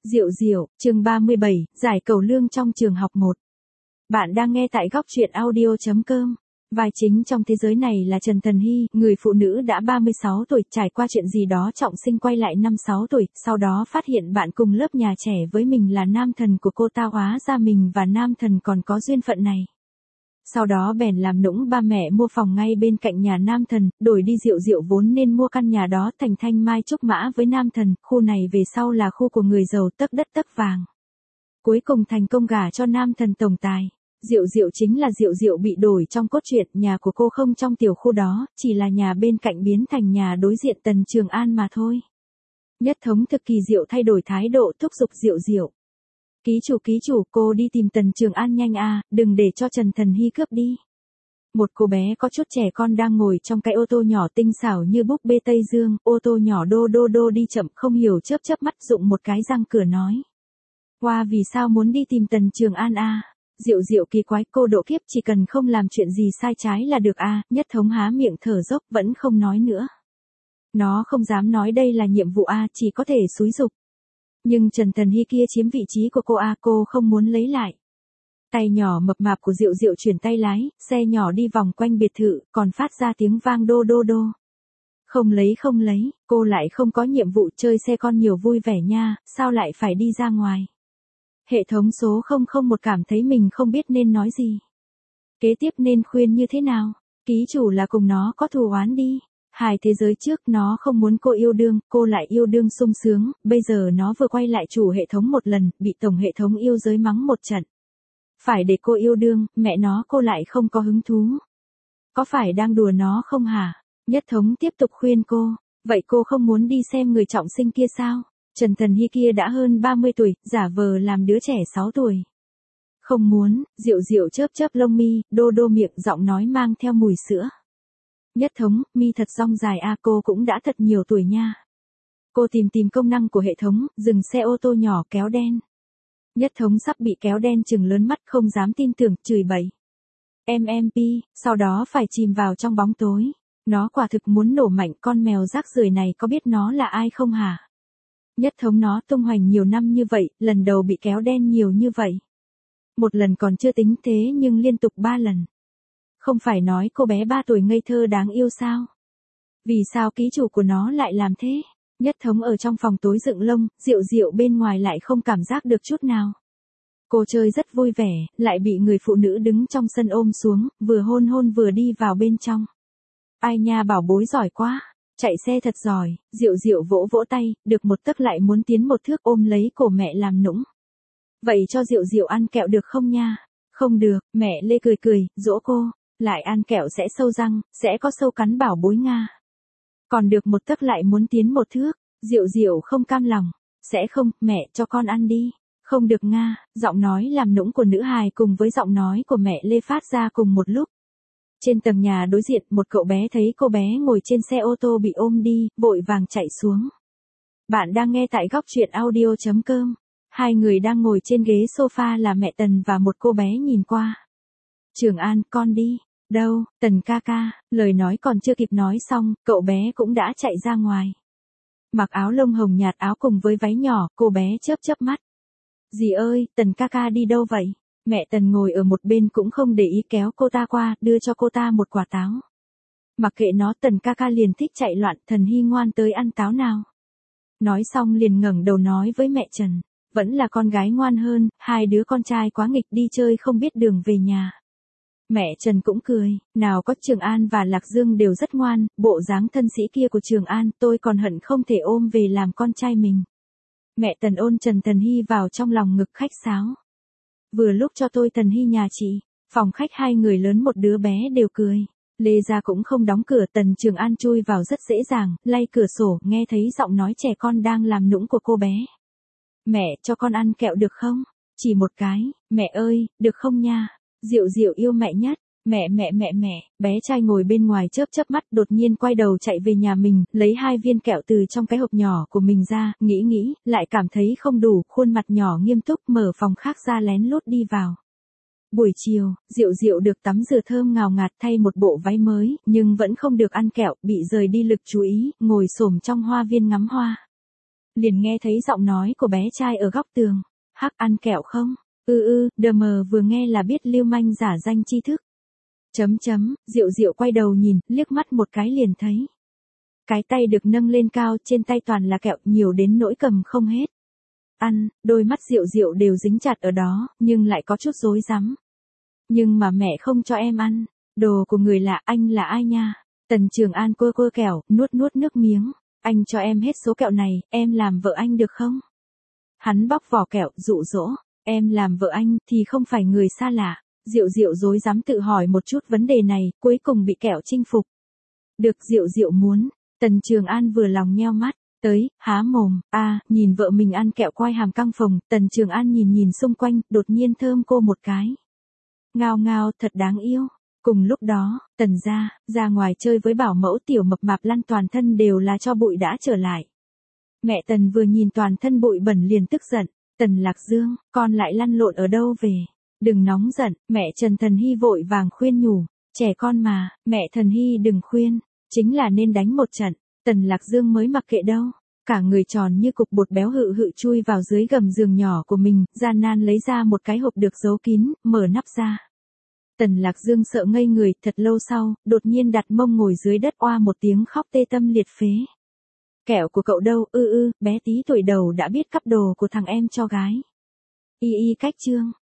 Diệu Diệu, chương 37, giải cầu lương trong trường học 1. Bạn đang nghe tại góc truyện audio.com. Vai chính trong thế giới này là Trần Thần Hy, người phụ nữ đã 36 tuổi, trải qua chuyện gì đó trọng sinh quay lại năm 6 tuổi, sau đó phát hiện bạn cùng lớp nhà trẻ với mình là nam thần của cô ta, hóa ra mình và nam thần còn có duyên phận này. Sau đó bèn làm nũng ba mẹ mua phòng ngay bên cạnh nhà nam thần, đổi đi Diệu Diệu vốn nên mua căn nhà đó thành thanh mai trúc mã với nam thần, khu này về sau là khu của người giàu tấc đất tấc vàng. Cuối cùng thành công gả cho nam thần tổng tài. Diệu Diệu chính là Diệu Diệu bị đổi trong cốt truyện, nhà của cô không trong tiểu khu đó, chỉ là nhà bên cạnh biến thành nhà đối diện Tần Trường An mà thôi. Nhất thống thực kỳ Diệu thay đổi thái độ thúc giục Diệu Diệu. Ký chủ, cô đi tìm Tần Trường An nhanh a, đừng để cho Trần Thần Hy cướp đi. Một cô bé có chút trẻ con đang ngồi trong cái ô tô nhỏ tinh xảo như búp bê Tây Dương, ô tô nhỏ đô đô đô đi chậm không hiểu chớp chớp mắt dụng một cái răng cửa nói. Wow, vì sao muốn đi tìm Tần Trường An a? Diệu Diệu kỳ quái, cô độ kiếp chỉ cần không làm chuyện gì sai trái là được a. Nhất thống há miệng thở dốc vẫn không nói nữa. Nó không dám nói đây là nhiệm vụ a, chỉ có thể xúi giục. Nhưng Trần Thần Hy kia chiếm vị trí của cô a, cô không muốn lấy lại. Tay nhỏ mập mạp của Diệu Diệu chuyển tay lái, xe nhỏ đi vòng quanh biệt thự, còn phát ra tiếng vang đô đô đô. Không lấy, cô lại không có nhiệm vụ chơi xe con nhiều vui vẻ nha, sao lại phải đi ra ngoài. Hệ thống số 001 cảm thấy mình không biết nên nói gì. Kế tiếp nên khuyên như thế nào? Ký chủ là cùng nó có thù oán đi. Hai thế giới trước nó không muốn cô yêu đương, cô lại yêu đương sung sướng, bây giờ nó vừa quay lại chủ hệ thống một lần, bị tổng hệ thống yêu giới mắng một trận. Phải để cô yêu đương, mẹ nó cô lại không có hứng thú. Có phải đang đùa nó không hả? Nhất thống tiếp tục khuyên cô, vậy cô không muốn đi xem người trọng sinh kia sao? Trần Thần Hy kia đã hơn 30 tuổi, giả vờ làm đứa trẻ 6 tuổi. Không muốn, Diệu Diệu chớp chớp lông mi, đô đô miệng, giọng nói mang theo mùi sữa. Nhất thống, mi thật rong dài a, cô cũng đã thật nhiều tuổi nha. Cô tìm công năng của hệ thống, dừng xe ô tô nhỏ kéo đen. Nhất thống sắp bị kéo đen chừng lớn mắt không dám tin tưởng, chửi bậy. MMP, sau đó phải chìm vào trong bóng tối. Nó quả thực muốn nổ mạnh, con mèo rác rưởi này có biết nó là ai không hả? Nhất thống nó tung hoành nhiều năm như vậy, lần đầu bị kéo đen nhiều như vậy. Một lần còn chưa tính thế nhưng liên tục 3 lần. Không phải nói cô bé 3 tuổi ngây thơ đáng yêu sao? Vì sao ký chủ của nó lại làm thế? Nhất thống ở trong phòng tối dựng lông, Diệu Diệu bên ngoài lại không cảm giác được chút nào. Cô chơi rất vui vẻ, lại bị người phụ nữ đứng trong sân ôm xuống, vừa hôn vừa đi vào bên trong. Ai nha, bảo bối giỏi quá, chạy xe thật giỏi. Diệu Diệu vỗ vỗ tay, được một tấc lại muốn tiến một thước, ôm lấy cổ mẹ làm nũng. Vậy cho Diệu Diệu ăn kẹo được không nha? Không được, mẹ Lê cười, dỗ cô. Lại ăn kẹo sẽ sâu răng, sẽ có sâu cắn bảo bối Nga. Còn được một tấc lại muốn tiến một thước. Diệu Diệu không cam lòng. Sẽ không, mẹ cho con ăn đi. Không được Nga. Giọng nói làm nũng của nữ hài cùng với giọng nói của mẹ Lê phát ra cùng một lúc. Trên tầng nhà đối diện, một cậu bé thấy cô bé ngồi trên xe ô tô bị ôm đi, vội vàng chạy xuống. Bạn đang nghe tại góc truyện audio.com. Hai người đang ngồi trên ghế sofa là mẹ Tần và một cô bé nhìn qua. Trường An, con đi. Đâu, Tần ca ca, lời nói còn chưa kịp nói xong, cậu bé cũng đã chạy ra ngoài. Mặc áo lông hồng nhạt, áo cùng với váy nhỏ, cô bé chớp chớp mắt. Dì ơi, Tần ca ca đi đâu vậy? Mẹ Tần ngồi ở một bên cũng không để ý, kéo cô ta qua, đưa cho cô ta một quả táo. Mặc kệ nó, Tần ca ca liền thích chạy loạn, Thần Hy ngoan tới ăn táo nào. Nói xong liền ngẩng đầu nói với mẹ Trần. Vẫn là con gái ngoan hơn, hai đứa con trai quá nghịch, đi chơi không biết đường về nhà. Mẹ Trần cũng cười, nào có, Trường An và Lạc Dương đều rất ngoan, bộ dáng thân sĩ kia của Trường An tôi còn hận không thể ôm về làm con trai mình. Mẹ Tần ôn Trần Thần Hy vào trong lòng ngực khách sáo. Vừa lúc cho tôi Thần Hy nhà chị. Phòng khách hai người lớn một đứa bé đều cười. Lê ra cũng không đóng cửa, Tần Trường An chui vào rất dễ dàng, lay cửa sổ, nghe thấy giọng nói trẻ con đang làm nũng của cô bé. Mẹ cho con ăn kẹo được không? Chỉ một cái, mẹ ơi, được không nha? Diệu Diệu yêu mẹ nhất. Mẹ, bé trai ngồi bên ngoài chớp chớp mắt đột nhiên quay đầu chạy về nhà mình, lấy 2 viên kẹo từ trong cái hộp nhỏ của mình ra, nghĩ, lại cảm thấy không đủ, khuôn mặt nhỏ nghiêm túc mở phòng khác ra lén lút đi vào. Buổi chiều, Diệu Diệu được tắm rửa thơm ngào ngạt thay một bộ váy mới, nhưng vẫn không được ăn kẹo, bị rời đi lực chú ý, ngồi xổm trong hoa viên ngắm hoa. Liền nghe thấy giọng nói của bé trai ở góc tường. Hắc ăn kẹo không? Đờ mờ vừa nghe là biết lưu manh giả danh tri thức. Diệu Diệu quay đầu nhìn, liếc mắt một cái liền thấy. Cái tay được nâng lên cao, trên tay toàn là kẹo, nhiều đến nỗi cầm không hết. Ăn, đôi mắt Diệu Diệu đều dính chặt ở đó, nhưng lại có chút rối rắm. Nhưng mà mẹ không cho em ăn. Đồ của người lạ, anh là ai nha? Tần Trường An quơ quơ kẹo, nuốt nước miếng. Anh cho em hết số kẹo này, em làm vợ anh được không? Hắn bóc vỏ kẹo, dụ dỗ. Em làm vợ anh thì không phải người xa lạ. Diệu Diệu rối rắm tự hỏi một chút vấn đề này, cuối cùng bị kẹo chinh phục. Được, Diệu Diệu muốn. Tần Trường An vừa lòng nheo mắt, tới, há mồm, nhìn vợ mình ăn kẹo quai hàm căng phồng, Tần Trường An nhìn xung quanh, đột nhiên thơm cô một cái. Ngao ngao, thật đáng yêu. Cùng lúc đó, Tần ra ngoài chơi với bảo mẫu tiểu mập mạp lăn toàn thân đều là cho bụi đã trở lại. Mẹ Tần vừa nhìn toàn thân bụi bẩn liền tức giận, Tần Lạc Dương, con lại lăn lộn ở đâu về? Đừng nóng giận, mẹ Trần Thần Hy vội vàng khuyên nhủ, trẻ con mà, mẹ Thần Hy đừng khuyên, chính là nên đánh một trận. Tần Lạc Dương mới mặc kệ đâu, cả người tròn như cục bột béo hự hự chui vào dưới gầm giường nhỏ của mình, gian nan lấy ra một cái hộp được giấu kín, mở nắp ra. Tần Lạc Dương sợ ngây người, thật lâu sau, đột nhiên đặt mông ngồi dưới đất oa một tiếng khóc tê tâm liệt phế. Kẹo của cậu đâu? Bé tí tuổi đầu đã biết cắp đồ của thằng em cho gái. Y cách chương